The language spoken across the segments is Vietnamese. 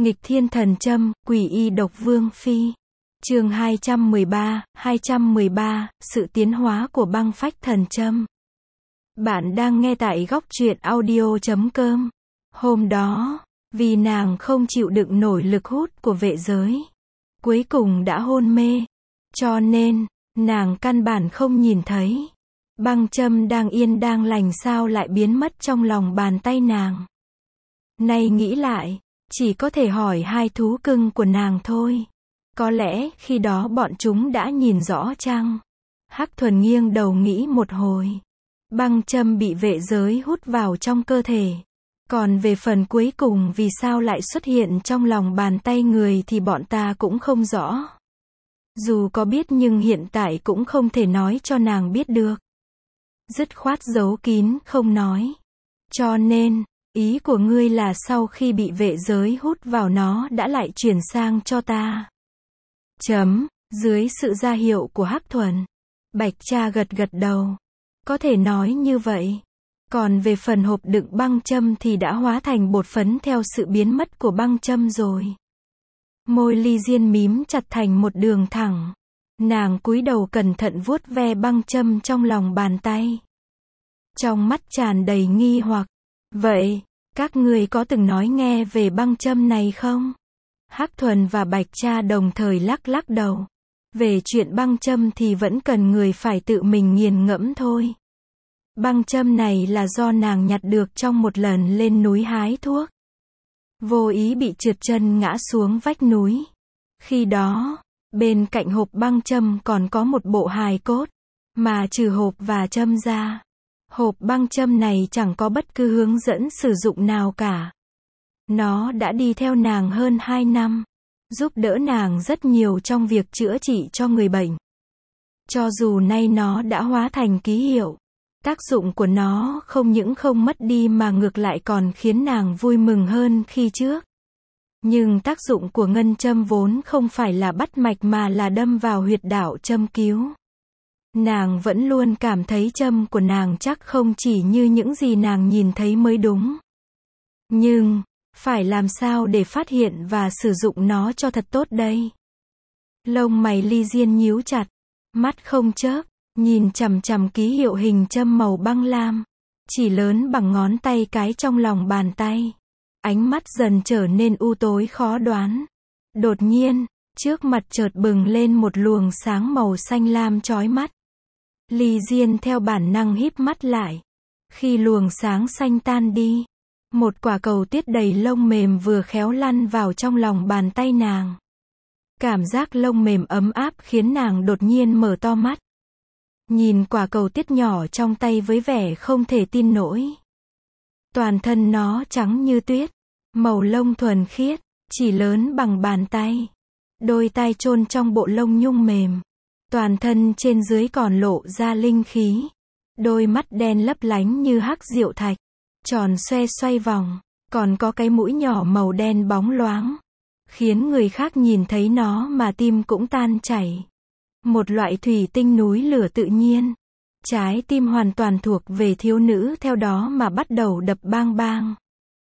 Nghịch thiên thần châm, quỷ y độc vương phi. Chương 213, sự tiến hóa của băng phách thần châm. Bạn đang nghe tại góc truyện audio.com. Hôm đó, vì nàng không chịu đựng nổi lực hút của vệ giới, cuối cùng đã hôn mê, cho nên, nàng căn bản không nhìn thấy. Băng châm đang yên đang lành sao lại biến mất trong lòng bàn tay nàng. Nay nghĩ lại, chỉ có thể hỏi hai thú cưng của nàng thôi. Có lẽ khi đó bọn chúng đã nhìn rõ chăng? Hắc Thuần nghiêng đầu nghĩ một hồi. Băng châm bị vệ giới hút vào trong cơ thể. Còn về phần cuối cùng vì sao lại xuất hiện trong lòng bàn tay người thì bọn ta cũng không rõ. Dù có biết nhưng hiện tại cũng không thể nói cho nàng biết được. Dứt khoát giấu kín không nói. Cho nên, ý của ngươi là sau khi bị vệ giới hút vào nó đã lại chuyển sang cho ta. Dưới sự ra hiệu của Hắc Thuần, Bạch Cha gật gật đầu. Có thể nói như vậy. Còn về phần hộp đựng băng châm thì đã hóa thành bột phấn theo sự biến mất của băng châm rồi. Môi Ly Diên mím chặt thành một đường thẳng. Nàng cúi đầu cẩn thận vuốt ve băng châm trong lòng bàn tay. Trong mắt tràn đầy nghi hoặc. Vậy, các ngươi có từng nói nghe về băng châm này không? Hắc Thuần và Bạch Cha đồng thời lắc lắc đầu. Về chuyện băng châm thì vẫn cần người phải tự mình nghiền ngẫm thôi. Băng châm này là do nàng nhặt được trong một lần lên núi hái thuốc. Vô ý bị trượt chân ngã xuống vách núi. Khi đó, bên cạnh hộp băng châm còn có một bộ hài cốt. Mà trừ hộp và châm ra, hộp băng châm này chẳng có bất cứ hướng dẫn sử dụng nào cả. Nó đã đi theo nàng hơn 2 năm, giúp đỡ nàng rất nhiều trong việc chữa trị cho người bệnh. Cho dù nay nó đã hóa thành ký hiệu, tác dụng của nó không những không mất đi mà ngược lại còn khiến nàng vui mừng hơn khi trước. Nhưng tác dụng của ngân châm vốn không phải là bắt mạch mà là đâm vào huyệt đạo châm cứu. Nàng vẫn luôn cảm thấy châm của nàng chắc không chỉ như những gì nàng nhìn thấy mới đúng. Nhưng, phải làm sao để phát hiện và sử dụng nó cho thật tốt đây? Lông mày Ly Diên nhíu chặt, mắt không chớp, nhìn chằm chằm ký hiệu hình châm màu băng lam, chỉ lớn bằng ngón tay cái trong lòng bàn tay. Ánh mắt dần trở nên u tối khó đoán. Đột nhiên, trước mặt chợt bừng lên một luồng sáng màu xanh lam chói mắt. Ly Diên theo bản năng híp mắt lại. Khi luồng sáng xanh tan đi, một quả cầu tuyết đầy lông mềm vừa khéo lăn vào trong lòng bàn tay nàng. Cảm giác lông mềm ấm áp khiến nàng đột nhiên mở to mắt. Nhìn quả cầu tuyết nhỏ trong tay với vẻ không thể tin nổi. Toàn thân nó trắng như tuyết, màu lông thuần khiết, chỉ lớn bằng bàn tay. Đôi tai chôn trong bộ lông nhung mềm. Toàn thân trên dưới còn lộ ra linh khí. Đôi mắt đen lấp lánh như hắc diệu thạch, tròn xoe xoay vòng, còn có cái mũi nhỏ màu đen bóng loáng, khiến người khác nhìn thấy nó mà tim cũng tan chảy. Một loại thủy tinh núi lửa tự nhiên. Trái tim hoàn toàn thuộc về thiếu nữ theo đó mà bắt đầu đập bang bang.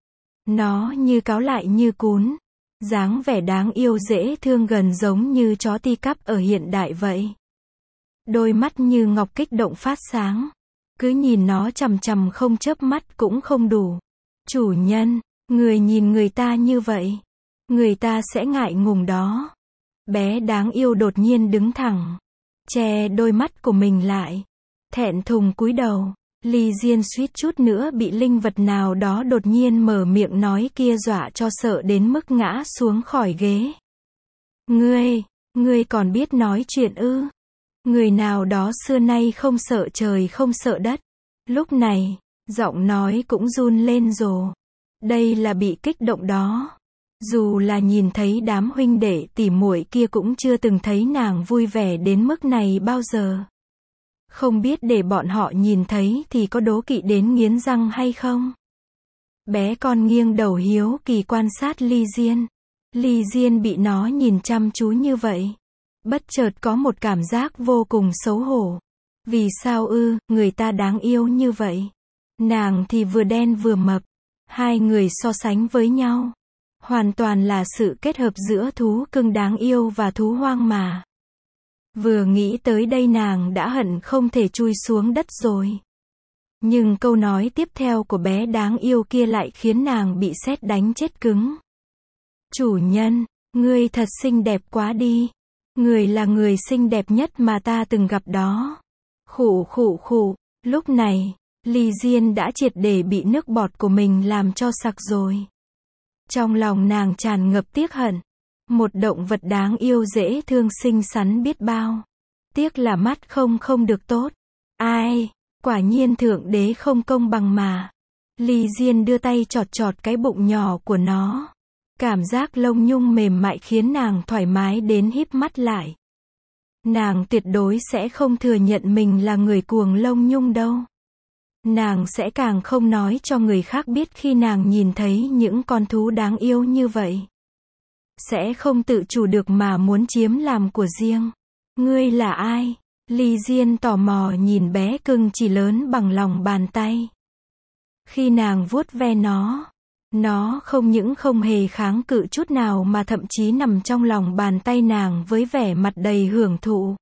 Nó như cáo lại như cún, dáng vẻ đáng yêu dễ thương gần giống như chó ti cắp ở hiện đại vậy. Đôi mắt như ngọc kích động phát sáng. Cứ nhìn nó chằm chằm không chớp mắt cũng không đủ. Chủ nhân, người nhìn người ta như vậy, người ta sẽ ngại ngùng đó. Bé đáng yêu đột nhiên đứng thẳng, che đôi mắt của mình lại, thẹn thùng cúi đầu. Ly Diên suýt chút nữa bị linh vật nào đó đột nhiên mở miệng nói kia dọa cho sợ đến mức ngã xuống khỏi ghế. Ngươi còn biết nói chuyện ư? Người nào đó xưa nay không sợ trời không sợ đất. Lúc này, giọng nói cũng run lên rồ. Đây là bị kích động đó. Dù là nhìn thấy đám huynh đệ tỉ muội kia cũng chưa từng thấy nàng vui vẻ đến mức này bao giờ. Không biết để bọn họ nhìn thấy thì có đố kỵ đến nghiến răng hay không? Bé con nghiêng đầu hiếu kỳ quan sát Ly Diên. Ly Diên bị nó nhìn chăm chú như vậy. Bất chợt có một cảm giác vô cùng xấu hổ. Vì sao ư, người ta đáng yêu như vậy. Nàng thì vừa đen vừa mập. Hai người so sánh với nhau. Hoàn toàn là sự kết hợp giữa thú cưng đáng yêu và thú hoang mà. Vừa nghĩ tới đây nàng đã hận không thể chui xuống đất rồi. Nhưng câu nói tiếp theo của bé đáng yêu kia lại khiến nàng bị sét đánh chết cứng. Chủ nhân, ngươi thật xinh đẹp quá đi. Người là người xinh đẹp nhất mà ta từng gặp đó. Khụ khụ khụ, lúc này, Ly Diên đã triệt để bị nước bọt của mình làm cho sặc rồi. Trong lòng nàng tràn ngập tiếc hận. Một động vật đáng yêu dễ thương xinh xắn biết bao. Tiếc là mắt không được tốt. Ai, quả nhiên thượng đế không công bằng mà. Ly Diên đưa tay chọt chọt cái bụng nhỏ của nó. Cảm giác lông nhung mềm mại khiến nàng thoải mái đến híp mắt lại. Nàng tuyệt đối sẽ không thừa nhận mình là người cuồng lông nhung đâu. Nàng sẽ càng không nói cho người khác biết khi nàng nhìn thấy những con thú đáng yêu như vậy. Sẽ không tự chủ được mà muốn chiếm làm của riêng. Ngươi là ai? Ly Diên tò mò nhìn bé cưng chỉ lớn bằng lòng bàn tay. Khi nàng vuốt ve nó không những không hề kháng cự chút nào mà thậm chí nằm trong lòng bàn tay nàng với vẻ mặt đầy hưởng thụ.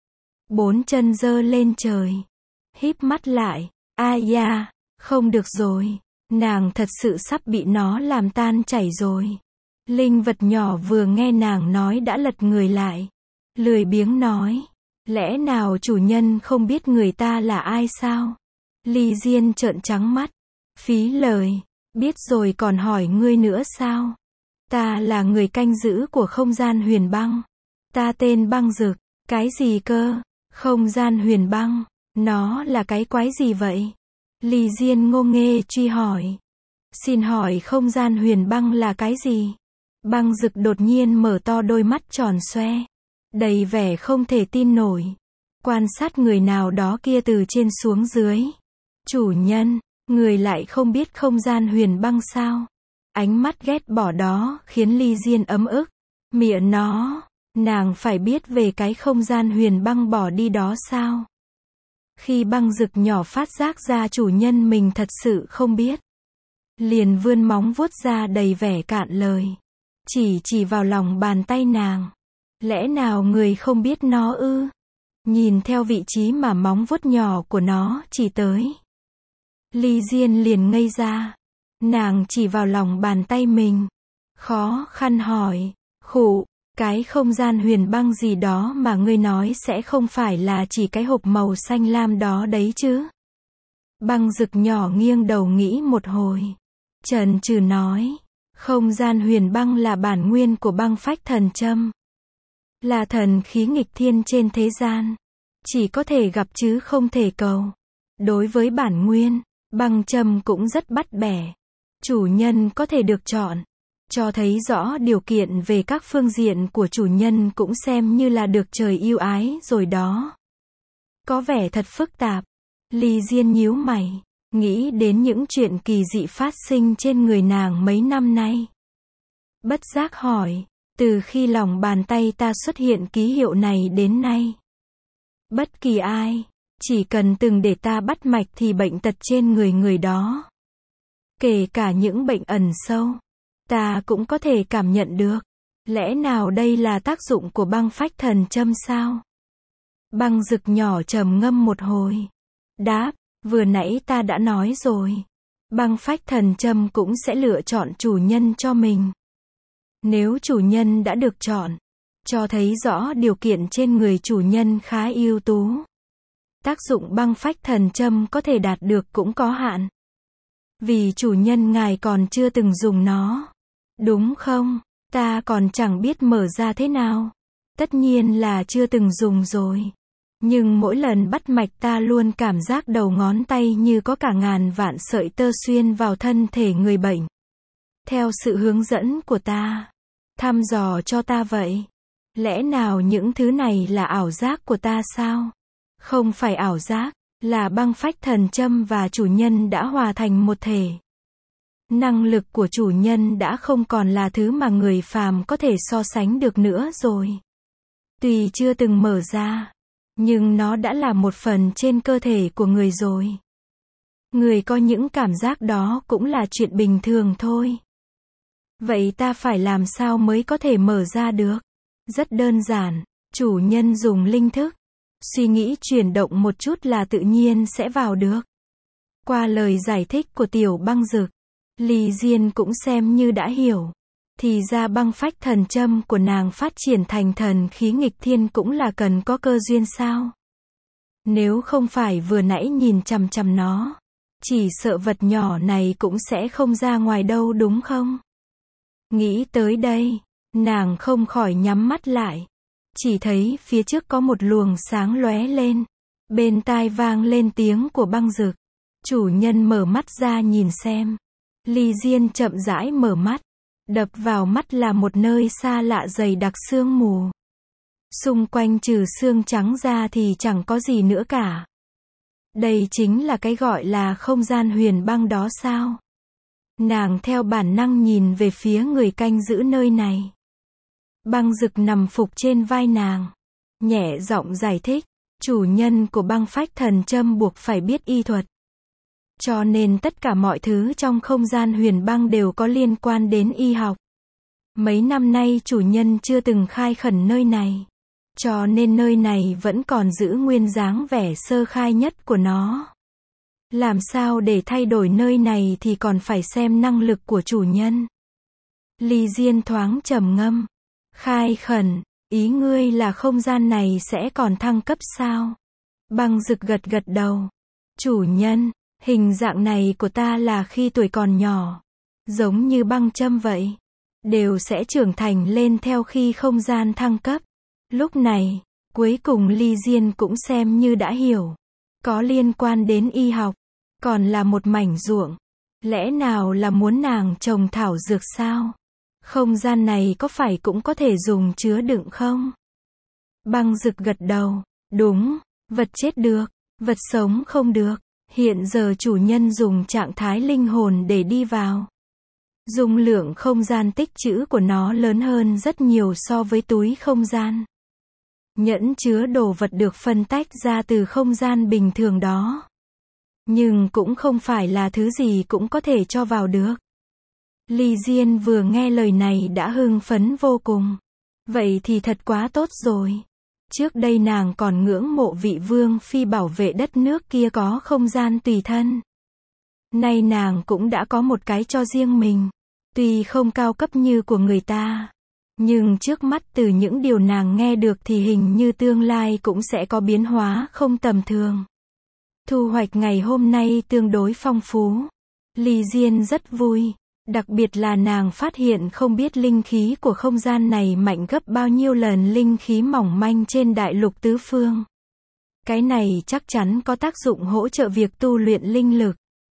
Bốn chân giơ lên trời. Híp mắt lại. Ai da, không được rồi. Nàng thật sự sắp bị nó làm tan chảy rồi. Linh vật nhỏ vừa nghe nàng nói đã lật người lại. Lười biếng nói. Lẽ nào chủ nhân không biết người ta là ai sao? Ly Diên trợn trắng mắt. Phí lời. Biết rồi còn hỏi ngươi nữa sao? Ta là người canh giữ của không gian huyền băng. Ta tên Băng Dực. Cái gì cơ? Không gian huyền băng. Nó là cái quái gì vậy? Ly Diên ngô nghê truy hỏi. Xin hỏi không gian huyền băng là cái gì? Băng Dực đột nhiên mở to đôi mắt tròn xoe. Đầy vẻ không thể tin nổi. Quan sát người nào đó kia từ trên xuống dưới. Chủ nhân, người lại không biết không gian huyền băng sao? Ánh mắt ghét bỏ đó khiến Ly Diên ấm ức. Mịa nó, nàng phải biết về cái không gian huyền băng bỏ đi đó sao? Khi Băng Dực nhỏ phát giác ra chủ nhân mình thật sự không biết. Liền vươn móng vuốt ra đầy vẻ cạn lời. Chỉ vào lòng bàn tay nàng. Lẽ nào người không biết nó ư? Nhìn theo vị trí mà móng vuốt nhỏ của nó chỉ tới. Ly Diên liền ngây ra. Nàng chỉ vào lòng bàn tay mình. Khó khăn hỏi. Khụ, cái không gian huyền băng gì đó mà ngươi nói sẽ không phải là chỉ cái hộp màu xanh lam đó đấy chứ? Băng Dực nhỏ nghiêng đầu nghĩ một hồi. Chần chừ nói. Không gian huyền băng là bản nguyên của băng phách thần châm. Là thần khí nghịch thiên trên thế gian. Chỉ có thể gặp chứ không thể cầu. Đối với bản nguyên, băng châm cũng rất bắt bẻ. Chủ nhân có thể được chọn. Cho thấy rõ điều kiện về các phương diện của chủ nhân cũng xem như là được trời yêu ái rồi đó. Có vẻ thật phức tạp. Ly Diên nhíu mày. Nghĩ đến những chuyện kỳ dị phát sinh trên người nàng mấy năm nay. Bất giác hỏi. Từ khi lòng bàn tay ta xuất hiện ký hiệu này đến nay. Bất kỳ ai, chỉ cần từng để ta bắt mạch thì bệnh tật trên người đó. Kể cả những bệnh ẩn sâu. Ta cũng có thể cảm nhận được. Lẽ nào đây là tác dụng của băng phách thần châm sao? Băng Dực nhỏ trầm ngâm một hồi. Đáp, vừa nãy ta đã nói rồi. Băng phách thần châm cũng sẽ lựa chọn chủ nhân cho mình. Nếu chủ nhân đã được chọn, cho thấy rõ điều kiện trên người chủ nhân khá ưu tú. Tác dụng băng phách thần châm có thể đạt được cũng có hạn. Vì chủ nhân ngài còn chưa từng dùng nó. Đúng không? Ta còn chẳng biết mở ra thế nào. Tất nhiên là chưa từng dùng rồi. Nhưng mỗi lần bắt mạch ta luôn cảm giác đầu ngón tay như có cả ngàn vạn sợi tơ xuyên vào thân thể người bệnh. Theo sự hướng dẫn của ta. Thăm dò cho ta vậy. Lẽ nào những thứ này là ảo giác của ta sao? Không phải ảo giác, là băng phách thần châm và chủ nhân đã hòa thành một thể. Năng lực của chủ nhân đã không còn là thứ mà người phàm có thể so sánh được nữa rồi. Tuy chưa từng mở ra, nhưng nó đã là một phần trên cơ thể của người rồi. Người có những cảm giác đó cũng là chuyện bình thường thôi. Vậy ta phải làm sao mới có thể mở ra được? Rất đơn giản, chủ nhân dùng linh thức. Suy nghĩ chuyển động một chút là tự nhiên sẽ vào được. Qua lời giải thích của Tiểu Băng Dực, Ly Diên cũng xem như đã hiểu. Thì ra băng phách thần châm của nàng phát triển thành thần khí nghịch thiên cũng là cần có cơ duyên sao? Nếu không phải vừa nãy nhìn chằm chằm nó, chỉ sợ vật nhỏ này cũng sẽ không ra ngoài đâu đúng không? Nghĩ tới đây, nàng không khỏi nhắm mắt lại. Chỉ thấy phía trước có một luồng sáng lóe lên. Bên tai vang lên tiếng của Băng Dực. Chủ nhân mở mắt ra nhìn xem. Ly Diên chậm rãi mở mắt. Đập vào mắt là một nơi xa lạ dày đặc sương mù. Xung quanh trừ xương trắng ra thì chẳng có gì nữa cả. Đây chính là cái gọi là không gian huyền băng đó sao? Nàng theo bản năng nhìn về phía người canh giữ nơi này. Băng Dực nằm phục trên vai nàng. Nhẹ giọng giải thích. Chủ nhân của băng phách thần châm buộc phải biết y thuật. Cho nên tất cả mọi thứ trong không gian huyền băng đều có liên quan đến y học. Mấy năm nay chủ nhân chưa từng khai khẩn nơi này. Cho nên nơi này vẫn còn giữ nguyên dáng vẻ sơ khai nhất của nó. Làm sao để thay đổi nơi này thì còn phải xem năng lực của chủ nhân. Ly Diên thoáng trầm ngâm. Khai khẩn, ý ngươi là không gian này sẽ còn thăng cấp sao? Băng Dực gật gật đầu. Chủ nhân, hình dạng này của ta là khi tuổi còn nhỏ. Giống như băng châm vậy. Đều sẽ trưởng thành lên theo khi không gian thăng cấp. Lúc này, cuối cùng Ly Diên cũng xem như đã hiểu. Có liên quan đến y học. Còn là một mảnh ruộng. Lẽ nào là muốn nàng trồng thảo dược sao? Không gian này có phải cũng có thể dùng chứa đựng không? Băng Dực gật đầu. Đúng, vật chết được, vật sống không được. Hiện giờ chủ nhân dùng trạng thái linh hồn để đi vào. Dung lượng không gian tích trữ của nó lớn hơn rất nhiều so với túi không gian. Nhẫn chứa đồ vật được phân tách ra từ không gian bình thường đó. Nhưng cũng không phải là thứ gì cũng có thể cho vào được. Ly Diên vừa nghe lời này đã hưng phấn vô cùng. Vậy thì thật quá tốt rồi. Trước đây nàng còn ngưỡng mộ vị vương phi bảo vệ đất nước kia có không gian tùy thân. Nay nàng cũng đã có một cái cho riêng mình. Tuy không cao cấp như của người ta. Nhưng trước mắt từ những điều nàng nghe được thì hình như tương lai cũng sẽ có biến hóa không tầm thường. Thu hoạch ngày hôm nay tương đối phong phú. Ly Diên rất vui. Đặc biệt là nàng phát hiện không biết linh khí của không gian này mạnh gấp bao nhiêu lần linh khí mỏng manh trên đại lục tứ phương. Cái này chắc chắn có tác dụng hỗ trợ việc tu luyện linh lực.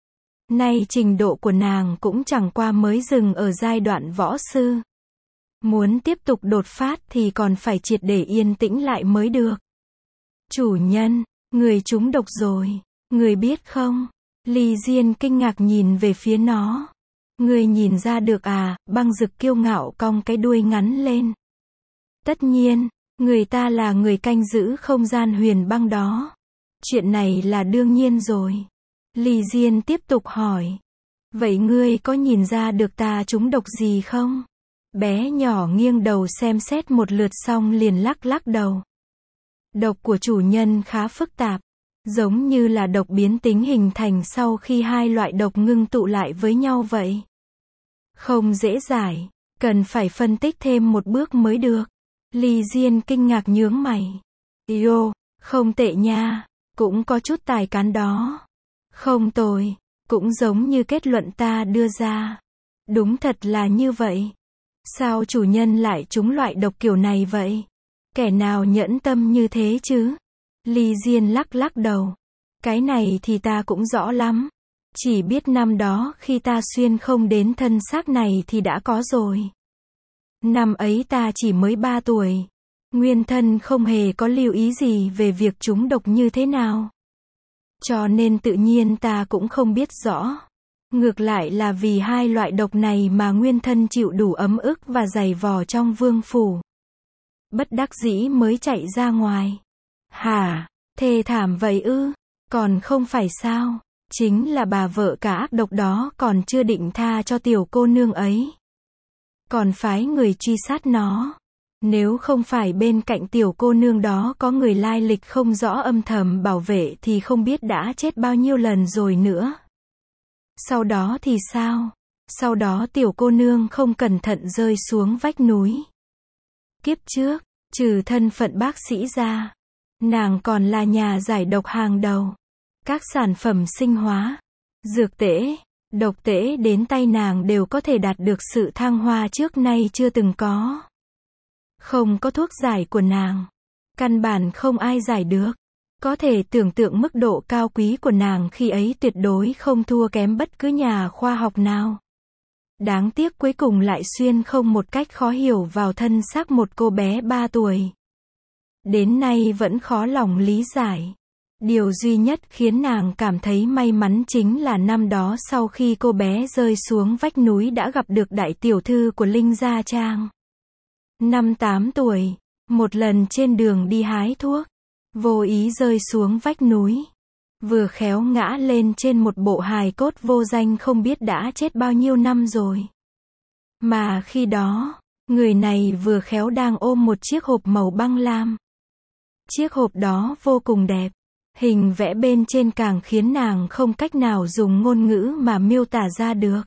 Nay trình độ của nàng cũng chẳng qua mới dừng ở giai đoạn võ sư. Muốn tiếp tục đột phát thì còn phải triệt để yên tĩnh lại mới được. Chủ nhân, người trúng độc rồi, người biết không? Ly Diên kinh ngạc nhìn về phía nó. Người nhìn ra được à? Băng Dực kiêu ngạo cong cái đuôi ngắn lên. Tất nhiên, người ta là người canh giữ không gian huyền băng đó. Chuyện này là đương nhiên rồi. Ly Diên tiếp tục hỏi. Vậy ngươi có nhìn ra được ta trúng độc gì không? Bé nhỏ nghiêng đầu xem xét một lượt xong liền lắc lắc đầu. Độc của chủ nhân khá phức tạp. Giống như là độc biến tính hình thành sau khi hai loại độc ngưng tụ lại với nhau vậy. Không dễ giải, cần phải phân tích thêm một bước mới được. Ly Diên kinh ngạc nhướng mày. Yo, không tệ nha, cũng có chút tài cán đó. Không tồi, cũng giống như kết luận ta đưa ra. Đúng thật là như vậy. Sao chủ nhân lại trúng loại độc kiểu này vậy? Kẻ nào nhẫn tâm như thế chứ? Ly Diên lắc lắc đầu. Cái này thì ta cũng rõ lắm. Chỉ biết năm đó khi ta xuyên không đến thân xác này thì đã có rồi. Năm ấy ta chỉ mới 3 tuổi. Nguyên thân không hề có lưu ý gì về việc trúng độc như thế nào. Cho nên tự nhiên ta cũng không biết rõ. Ngược lại là vì hai loại độc này mà nguyên thân chịu đủ ấm ức và dày vò trong vương phủ. Bất đắc dĩ mới chạy ra ngoài. Hả? Thê thảm vậy ư? Còn không phải sao? Chính là bà vợ cả ác độc đó còn chưa định tha cho tiểu cô nương ấy. còn phái người truy sát nó. Nếu không phải bên cạnh tiểu cô nương đó có người lai lịch không rõ âm thầm bảo vệ thì không biết đã chết bao nhiêu lần rồi nữa. Sau đó thì sao? Sau đó tiểu cô nương không cẩn thận rơi xuống vách núi. Kiếp trước, trừ thân phận bác sĩ ra, nàng còn là nhà giải độc hàng đầu. Các sản phẩm sinh hóa, dược tễ, độc tễ đến tay nàng đều có thể đạt được sự thăng hoa trước nay chưa từng có. Không có thuốc giải của nàng, căn bản không ai giải được. Có thể tưởng tượng mức độ cao quý của nàng khi ấy tuyệt đối không thua kém bất cứ nhà khoa học nào. Đáng tiếc cuối cùng lại xuyên không một cách khó hiểu vào thân xác một cô bé 3 tuổi. Đến nay vẫn khó lòng lý giải. Điều duy nhất khiến nàng cảm thấy may mắn chính là năm đó sau khi cô bé rơi xuống vách núi đã gặp được đại tiểu thư của Linh Gia Trang. Năm 8 tuổi, một lần trên đường đi hái thuốc, vô ý rơi xuống vách núi. Vừa khéo ngã lên trên một bộ hài cốt vô danh không biết đã chết bao nhiêu năm rồi. Mà khi đó, người này vừa khéo đang ôm một chiếc hộp màu băng lam. Chiếc hộp đó vô cùng đẹp. Hình vẽ bên trên càng khiến nàng không cách nào dùng ngôn ngữ mà miêu tả ra được.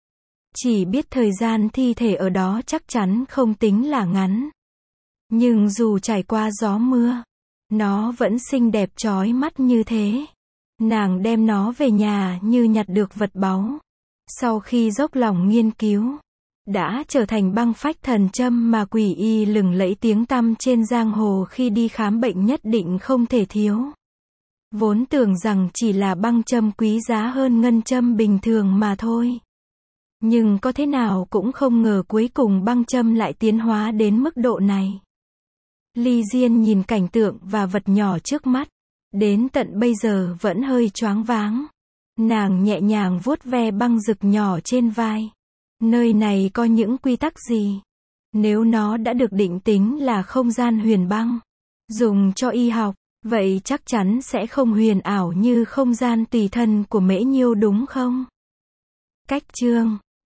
Chỉ biết thời gian thi thể ở đó chắc chắn không tính là ngắn. Nhưng dù trải qua gió mưa, nó vẫn xinh đẹp chói mắt như thế. Nàng đem nó về nhà như nhặt được vật báu. Sau khi dốc lòng nghiên cứu, đã trở thành băng phách thần châm mà quỷ y lừng lẫy tiếng tăm trên giang hồ khi đi khám bệnh nhất định không thể thiếu. Vốn tưởng rằng chỉ là băng châm quý giá hơn ngân châm bình thường mà thôi. Nhưng có thế nào cũng không ngờ cuối cùng băng châm lại tiến hóa đến mức độ này. Ly Diên nhìn cảnh tượng và vật nhỏ trước mắt. Đến tận bây giờ vẫn hơi choáng váng. Nàng nhẹ nhàng vuốt ve băng rực nhỏ trên vai. Nơi này có những quy tắc gì? Nếu nó đã được định tính là không gian huyền băng, dùng cho y học, vậy chắc chắn sẽ không huyền ảo như không gian tùy thân của Mễ Nhiêu đúng không? Cách chương